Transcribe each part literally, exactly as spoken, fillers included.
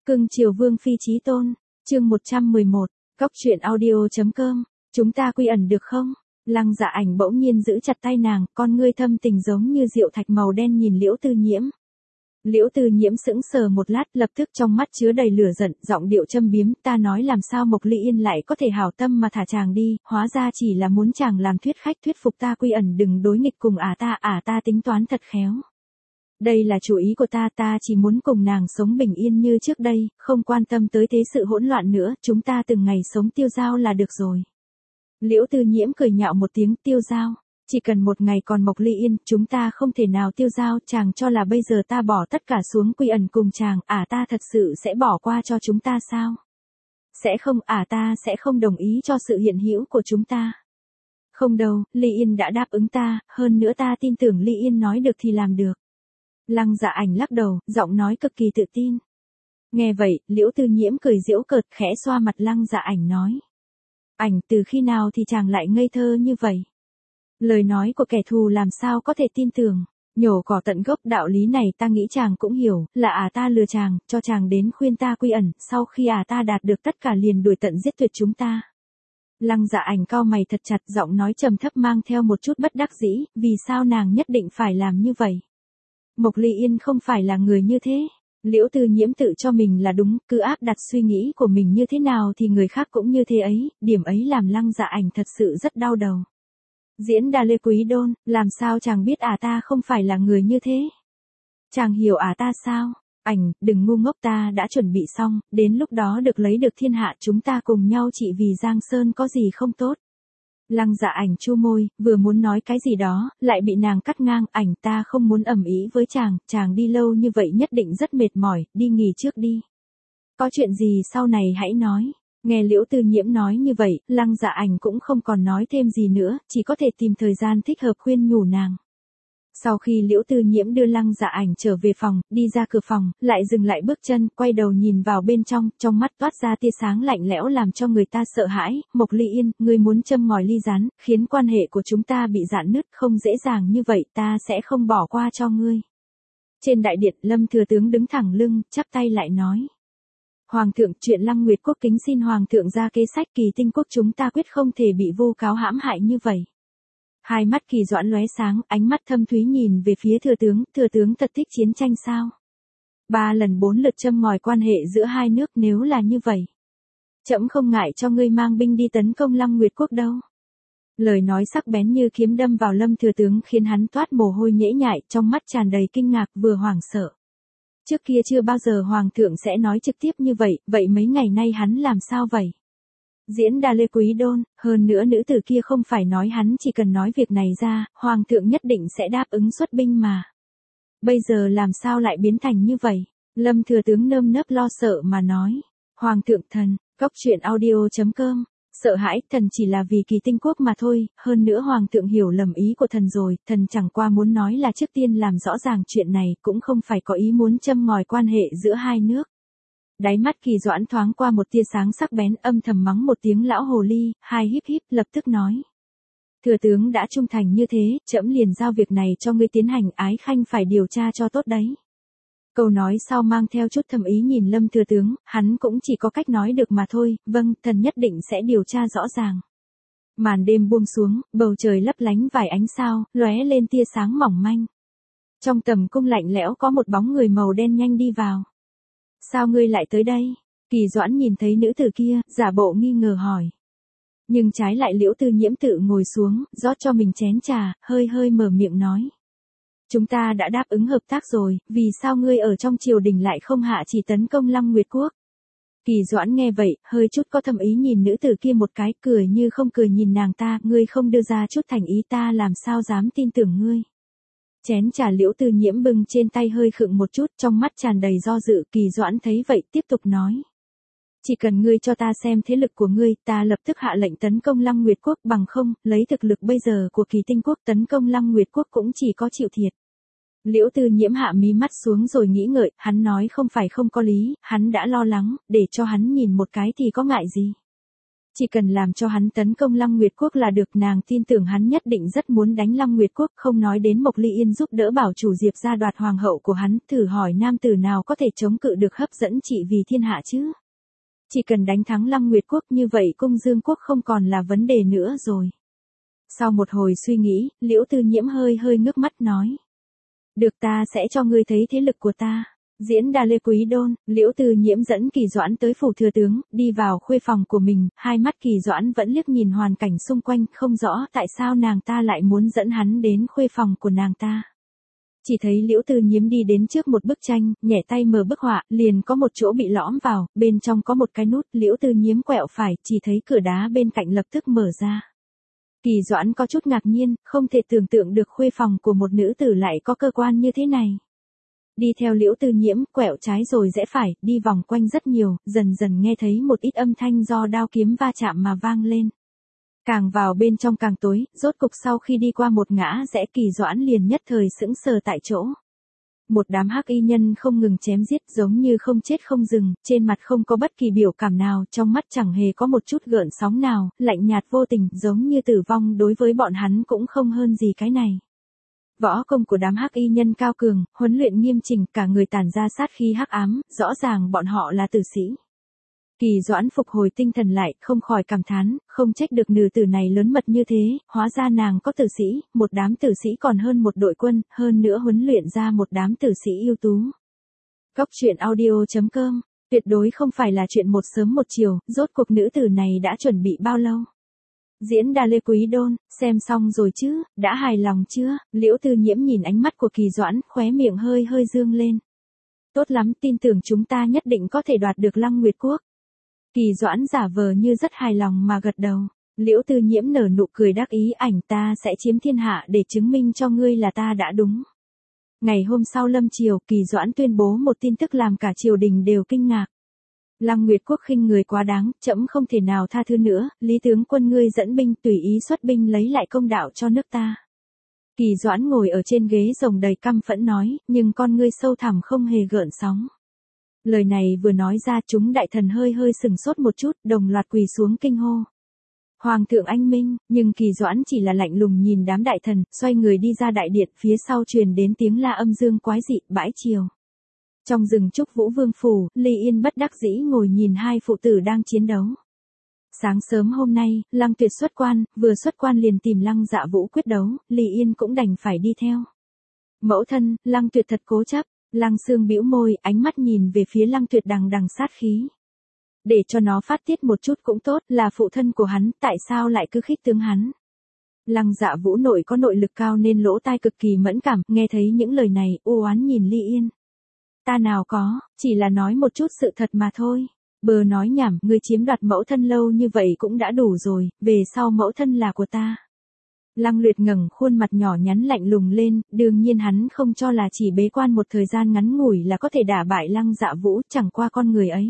Cưng chiều vương phi chí tôn, chương một trăm mười một, Cóc truyện audio.com, chúng ta quy ẩn được không? Lăng Dạ Ảnh bỗng nhiên giữ chặt tay nàng, con ngươi thâm tình giống như rượu thạch màu đen nhìn Liễu Tư Nhiễm. Liễu Tư Nhiễm sững sờ một lát, lập tức trong mắt chứa đầy lửa giận, giọng điệu châm biếm, ta nói làm sao Mộc Ly Yên lại có thể hảo tâm mà thả chàng đi, hóa ra chỉ là muốn chàng làm thuyết khách thuyết phục ta quy ẩn đừng đối nghịch cùng ả ta, ả ta tính toán thật khéo. Đây là chủ ý của ta, ta chỉ muốn cùng nàng sống bình yên như trước đây, không quan tâm tới thế sự hỗn loạn nữa, chúng ta từng ngày sống tiêu dao là được rồi. Liễu Tư Nhiễm cười nhạo một tiếng, tiêu dao, chỉ cần một ngày còn Mộc Ly Yên, chúng ta không thể nào tiêu dao, chàng cho là bây giờ ta bỏ tất cả xuống quy ẩn cùng chàng, ả ta thật sự sẽ bỏ qua cho chúng ta sao? Sẽ không, ả ta sẽ không đồng ý cho sự hiện hữu của chúng ta. Không đâu, Ly Yên đã đáp ứng ta, hơn nữa ta tin tưởng Ly Yên nói được thì làm được. Lăng Dạ Ảnh lắc đầu, giọng nói cực kỳ tự tin. Nghe vậy, Liễu Tư Nhiễm cười giễu cợt, khẽ xoa mặt Lăng Dạ Ảnh nói. Ảnh, từ khi nào thì chàng lại ngây thơ như vậy? Lời nói của kẻ thù làm sao có thể tin tưởng, nhổ cỏ tận gốc, đạo lý này ta nghĩ chàng cũng hiểu, là ả ta lừa chàng, cho chàng đến khuyên ta quy ẩn, sau khi ả ta đạt được tất cả liền đuổi tận giết tuyệt chúng ta. Lăng Dạ Ảnh cau mày thật chặt, giọng nói trầm thấp mang theo một chút bất đắc dĩ, vì sao nàng nhất định phải làm như vậy? Mộc Ly Yên không phải là người như thế. Liễu Tư Nhiễm tự cho mình là đúng, cứ áp đặt suy nghĩ của mình như thế nào thì người khác cũng như thế ấy, điểm ấy làm Lăng Dạ Ảnh thật sự rất đau đầu. Diễn Đa Lê Quý Đôn, làm sao chàng biết ả ta không phải là người như thế? Chàng hiểu ả ta sao? Ảnh, đừng ngu ngốc, ta đã chuẩn bị xong, đến lúc đó được lấy được thiên hạ chúng ta cùng nhau trị vì Giang Sơn có gì không tốt. Lăng Dạ Ảnh chu môi, vừa muốn nói cái gì đó, lại bị nàng cắt ngang, ảnh ta không muốn ầm ĩ với chàng, chàng đi lâu như vậy nhất định rất mệt mỏi, đi nghỉ trước đi. Có chuyện gì sau này hãy nói. Nghe Liễu Tư Nhiễm nói như vậy, Lăng Dạ Ảnh cũng không còn nói thêm gì nữa, chỉ có thể tìm thời gian thích hợp khuyên nhủ nàng. Sau khi Liễu Tư Nhiễm đưa Lăng Dạ Ảnh trở về phòng, đi ra cửa phòng, lại dừng lại bước chân, quay đầu nhìn vào bên trong, trong mắt toát ra tia sáng lạnh lẽo làm cho người ta sợ hãi. Mộc Ly Yên, ngươi muốn châm ngòi ly rán, khiến quan hệ của chúng ta bị rạn nứt, không dễ dàng như vậy, ta sẽ không bỏ qua cho ngươi. Trên đại điện, Lâm Thừa Tướng đứng thẳng lưng, chắp tay lại nói. Hoàng thượng, chuyện Lăng Nguyệt Quốc kính xin Hoàng thượng ra kế sách, Kỳ Tinh Quốc chúng ta quyết không thể bị vô cáo hãm hại như vậy. Hai mắt Kỳ Doãn lóe sáng, ánh mắt thâm thúy nhìn về phía thừa tướng, thừa tướng thật thích chiến tranh sao? Ba lần bốn lượt châm ngòi quan hệ giữa hai nước, nếu là như vậy. Trẫm không ngại cho ngươi mang binh đi tấn công Lăng Nguyệt Quốc đâu. Lời nói sắc bén như kiếm đâm vào Lâm thừa tướng khiến hắn toát mồ hôi nhễ nhại, trong mắt tràn đầy kinh ngạc vừa hoảng sợ. Trước kia chưa bao giờ Hoàng thượng sẽ nói trực tiếp như vậy, vậy mấy ngày nay hắn làm sao vậy? Diễn Đa Lê Quý Đôn, hơn nữa nữ tử kia không phải nói hắn chỉ cần nói việc này ra, Hoàng thượng nhất định sẽ đáp ứng xuất binh mà. Bây giờ làm sao lại biến thành như vậy? Lâm thừa tướng nơm nớp lo sợ mà nói. Hoàng thượng thần, Cóc truyện audio.com, sợ hãi, thần chỉ là vì Kỳ Tinh Quốc mà thôi, hơn nữa Hoàng thượng hiểu lầm ý của thần rồi, thần chẳng qua muốn nói là trước tiên làm rõ ràng chuyện này, cũng không phải có ý muốn châm ngòi quan hệ giữa hai nước. Đáy mắt Kỳ Doãn thoáng qua một tia sáng sắc bén, âm thầm mắng một tiếng lão hồ ly, hai híp híp, lập tức nói. Thừa tướng đã trung thành như thế, trẫm liền giao việc này cho ngươi tiến hành, Ái Khanh phải điều tra cho tốt đấy. Câu nói sau mang theo chút thầm ý nhìn Lâm thừa tướng, hắn cũng chỉ có cách nói được mà thôi, vâng, thần nhất định sẽ điều tra rõ ràng. Màn đêm buông xuống, bầu trời lấp lánh vài ánh sao, lóe lên tia sáng mỏng manh. Trong tầm cung lạnh lẽo có một bóng người màu đen nhanh đi vào. Sao ngươi lại tới đây? Kỳ Doãn nhìn thấy nữ tử kia, giả bộ nghi ngờ hỏi. Nhưng trái lại Liễu Tư Nhiễm tự ngồi xuống, rót cho mình chén trà, hơi hơi mở miệng nói. Chúng ta đã đáp ứng hợp tác rồi, vì sao ngươi ở trong triều đình lại không hạ chỉ tấn công Lăng Nguyệt Quốc? Kỳ Doãn nghe vậy, hơi chút có thâm ý nhìn nữ tử kia một cái, cười như không cười nhìn nàng ta, ngươi không đưa ra chút thành ý ta làm sao dám tin tưởng ngươi. Chén trà Liễu Tư Nhiễm bưng trên tay hơi khựng một chút, trong mắt tràn đầy do dự, Kỳ Doãn thấy vậy tiếp tục nói. Chỉ cần ngươi cho ta xem thế lực của ngươi, ta lập tức hạ lệnh tấn công Lăng Nguyệt Quốc, bằng không, lấy thực lực bây giờ của Kỳ Tinh Quốc tấn công Lăng Nguyệt Quốc cũng chỉ có chịu thiệt. Liễu Tư Nhiễm hạ mí mắt xuống rồi nghĩ ngợi, hắn nói không phải không có lý, hắn đã lo lắng, để cho hắn nhìn một cái thì có ngại gì. Chỉ cần làm cho hắn tấn công Lăng Nguyệt Quốc là được, nàng tin tưởng hắn nhất định rất muốn đánh Lăng Nguyệt Quốc, không nói đến Mộc Ly Yên giúp đỡ bảo chủ Diệp gia đoạt hoàng hậu của hắn, thử hỏi nam tử nào có thể chống cự được hấp dẫn chị vì thiên hạ chứ. Chỉ cần đánh thắng Lăng Nguyệt Quốc như vậy Cung Dương Quốc không còn là vấn đề nữa rồi. Sau một hồi suy nghĩ, Liễu Tư Nhiễm hơi hơi ngước mắt nói. Được, ta sẽ cho ngươi thấy thế lực của ta. Diễn Đa Lê Quý Đôn, Liễu Tư Nhiễm dẫn Kỳ Doãn tới phủ thừa tướng, đi vào khuê phòng của mình, hai mắt Kỳ Doãn vẫn liếc nhìn hoàn cảnh xung quanh, không rõ tại sao nàng ta lại muốn dẫn hắn đến khuê phòng của nàng ta. Chỉ thấy Liễu Tư Nhiễm đi đến trước một bức tranh, nhẹ tay mở bức họa, liền có một chỗ bị lõm vào, bên trong có một cái nút, Liễu Tư Nhiễm quẹo phải, chỉ thấy cửa đá bên cạnh lập tức mở ra. Kỳ Doãn có chút ngạc nhiên, không thể tưởng tượng được khuê phòng của một nữ tử lại có cơ quan như thế này. Đi theo Liễu Tư Nhiễm, quẹo trái rồi rẽ phải, đi vòng quanh rất nhiều, dần dần nghe thấy một ít âm thanh do đao kiếm va chạm mà vang lên. Càng vào bên trong càng tối, rốt cục sau khi đi qua một ngã rẽ Kỳ Doãn liền nhất thời sững sờ tại chỗ. Một đám hắc y nhân không ngừng chém giết giống như không chết không dừng, trên mặt không có bất kỳ biểu cảm nào, trong mắt chẳng hề có một chút gợn sóng nào, lạnh nhạt vô tình, giống như tử vong đối với bọn hắn cũng không hơn gì cái này. Võ công của đám hắc y nhân cao cường, huấn luyện nghiêm chỉnh, cả người tản ra sát khí hắc ám, rõ ràng bọn họ là tử sĩ. Kỳ Doãn phục hồi tinh thần lại, không khỏi cảm thán, không trách được nữ tử này lớn mật như thế, hóa ra nàng có tử sĩ, một đám tử sĩ còn hơn một đội quân, hơn nữa huấn luyện ra một đám tử sĩ ưu tú. Góc truyện audio chấm com, tuyệt đối không phải là chuyện một sớm một chiều, rốt cuộc nữ tử này đã chuẩn bị bao lâu? Diễn Đa Lê Quý Đôn, xem xong rồi chứ, đã hài lòng chưa? Liễu Tư Nhiễm nhìn ánh mắt của Kỳ Doãn, khóe miệng hơi hơi dương lên. Tốt lắm, tin tưởng chúng ta nhất định có thể đoạt được Lăng Nguyệt Quốc. Kỳ Doãn giả vờ như rất hài lòng mà gật đầu. Liễu Tư Nhiễm nở nụ cười đắc ý, ảnh ta sẽ chiếm thiên hạ để chứng minh cho ngươi là ta đã đúng. Ngày hôm sau lâm triều, Kỳ Doãn tuyên bố một tin tức làm cả triều đình đều kinh ngạc. Lăng Nguyệt Quốc khinh người quá đáng, trẫm không thể nào tha thứ nữa, Lý tướng quân ngươi dẫn binh tùy ý xuất binh lấy lại công đạo cho nước ta. Kỳ Doãn ngồi ở trên ghế rồng đầy căm phẫn nói, nhưng con ngươi sâu thẳm không hề gợn sóng. Lời này vừa nói ra chúng đại thần hơi hơi sừng sốt một chút, đồng loạt quỳ xuống kinh hô. Hoàng thượng anh minh, nhưng Kỳ Doãn chỉ là lạnh lùng nhìn đám đại thần, xoay người đi ra đại điện, phía sau truyền đến tiếng la âm dương quái dị, bãi triều. Trong rừng trúc Vũ Vương phủ, Ly Yên bất đắc dĩ ngồi nhìn hai phụ tử đang chiến đấu. Sáng sớm hôm nay, Lăng Tuyệt xuất quan, vừa xuất quan liền tìm Lăng Dạ Vũ quyết đấu, Ly Yên cũng đành phải đi theo. Mẫu thân, Lăng Tuyệt thật cố chấp, Lăng Sương bĩu môi, ánh mắt nhìn về phía Lăng Tuyệt đằng đằng sát khí. Để cho nó phát tiết một chút cũng tốt, là phụ thân của hắn, tại sao lại cứ khích tướng hắn. Lăng Dạ Vũ nội có nội lực cao nên lỗ tai cực kỳ mẫn cảm, nghe thấy những lời này, u oán nhìn Ly Yên. Ta nào có, chỉ là nói một chút sự thật mà thôi. Bờ nói nhảm, ngươi chiếm đoạt mẫu thân lâu như vậy cũng đã đủ rồi, về sau mẫu thân là của ta. Lăng Luyệt ngẩng khuôn mặt nhỏ nhắn lạnh lùng lên, đương nhiên hắn không cho là chỉ bế quan một thời gian ngắn ngủi là có thể đả bại Lăng Dạ Vũ, chẳng qua con người ấy.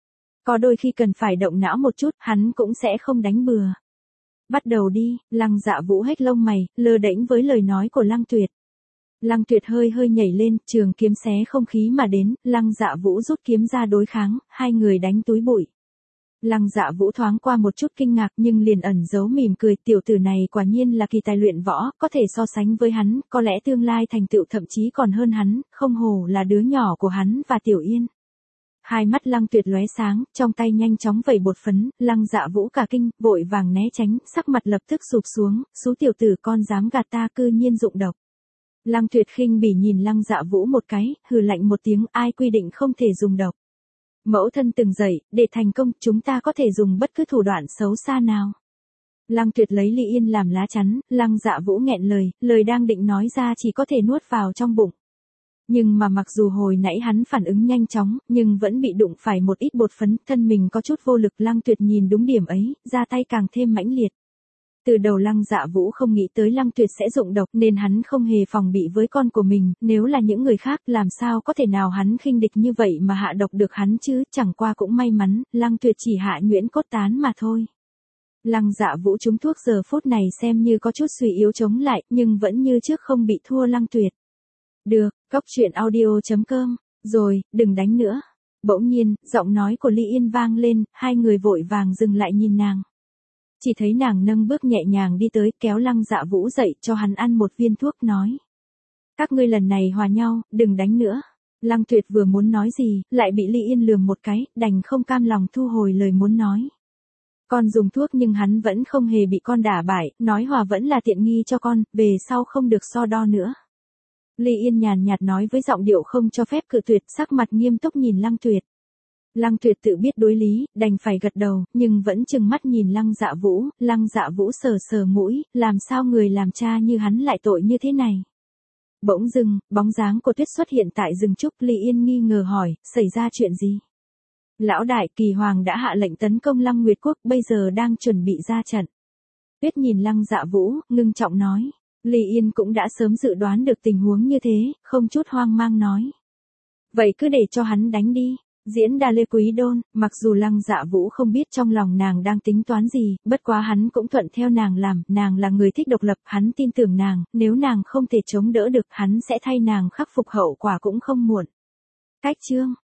Có đôi khi cần phải động não một chút, hắn cũng sẽ không đánh bừa. Bắt đầu đi, Lăng Dạ Vũ hét lông mày, lơ đễnh với lời nói của Lăng Tuyệt. Lăng Tuyệt hơi hơi nhảy lên, trường kiếm xé không khí mà đến, Lăng Dạ Vũ rút kiếm ra đối kháng, hai người đánh túi bụi. Lăng Dạ Vũ thoáng qua một chút kinh ngạc nhưng liền ẩn giấu mỉm cười, tiểu tử này quả nhiên là kỳ tài luyện võ, có thể so sánh với hắn, có lẽ tương lai thành tựu thậm chí còn hơn hắn, không hổ là đứa nhỏ của hắn và Tiểu Yên. Hai mắt Lăng Tuyệt lóe sáng, trong tay nhanh chóng vẩy bột phấn, Lăng Dạ Vũ cả kinh, vội vàng né tránh, sắc mặt lập tức sụp xuống, số tiểu tử con dám gạt ta cư nhiên dụng độc. Lăng Tuyệt khinh bỉ nhìn Lăng Dạ Vũ một cái, hừ lạnh một tiếng, ai quy định không thể dùng độc. Mẫu thân từng dạy, để thành công, chúng ta có thể dùng bất cứ thủ đoạn xấu xa nào. Lăng Tuyệt lấy Ly Yên làm lá chắn, Lăng Dạ Vũ nghẹn lời, lời đang định nói ra chỉ có thể nuốt vào trong bụng. Nhưng mà mặc dù hồi nãy hắn phản ứng nhanh chóng, nhưng vẫn bị đụng phải một ít bột phấn, thân mình có chút vô lực. Lăng Tuyệt nhìn đúng điểm ấy, ra tay càng thêm mãnh liệt. Từ đầu Lăng Dạ Vũ không nghĩ tới Lăng Tuyệt sẽ dụng độc nên hắn không hề phòng bị với con của mình, nếu là những người khác làm sao có thể nào hắn khinh địch như vậy mà hạ độc được hắn chứ, chẳng qua cũng may mắn, Lăng Tuyệt chỉ hạ nhuyễn cốt tán mà thôi. Lăng Dạ Vũ trúng thuốc giờ phút này xem như có chút suy yếu chống lại, nhưng vẫn như trước không bị thua Lăng Tuyệt. Được, góc truyện audio chấm com, rồi, đừng đánh nữa. Bỗng nhiên, giọng nói của Ly Yên vang lên, hai người vội vàng dừng lại nhìn nàng. chỉ thấy nàng nâng bước nhẹ nhàng đi tới, kéo Lăng Dạ Vũ dậy cho hắn ăn một viên thuốc nói. Các ngươi lần này hòa nhau, đừng đánh nữa. Lăng Tuyệt vừa muốn nói gì, lại bị Ly Yên lườm một cái, đành không cam lòng thu hồi lời muốn nói. Con dùng thuốc nhưng hắn vẫn không hề bị con đả bại, nói hòa vẫn là tiện nghi cho con, về sau không được so đo nữa. Ly Yên nhàn nhạt nói với giọng điệu không cho phép cự tuyệt, sắc mặt nghiêm túc nhìn Lăng Tuyệt. Lăng Tuyệt tự biết đối lý, đành phải gật đầu, nhưng vẫn trừng mắt nhìn Lăng Dạ Vũ, Lăng Dạ Vũ sờ sờ mũi, làm sao người làm cha như hắn lại tội như thế này. Bỗng dưng, bóng dáng của Tuyết xuất hiện tại rừng trúc, Ly Yên nghi ngờ hỏi, xảy ra chuyện gì? Lão đại, Kỳ Hoàng đã hạ lệnh tấn công Lăng Nguyệt Quốc, bây giờ đang chuẩn bị ra trận. Tuyết nhìn Lăng Dạ Vũ, ngưng trọng nói. Ly Yên cũng đã sớm dự đoán được tình huống như thế, không chút hoang mang nói. Vậy cứ để cho hắn đánh đi. Diễn Đa Lê Quý Đôn, mặc dù Lăng Dạ Vũ không biết trong lòng nàng đang tính toán gì, bất quá hắn cũng thuận theo nàng làm, nàng là người thích độc lập, hắn tin tưởng nàng, nếu nàng không thể chống đỡ được, hắn sẽ thay nàng khắc phục hậu quả cũng không muộn. Cách chương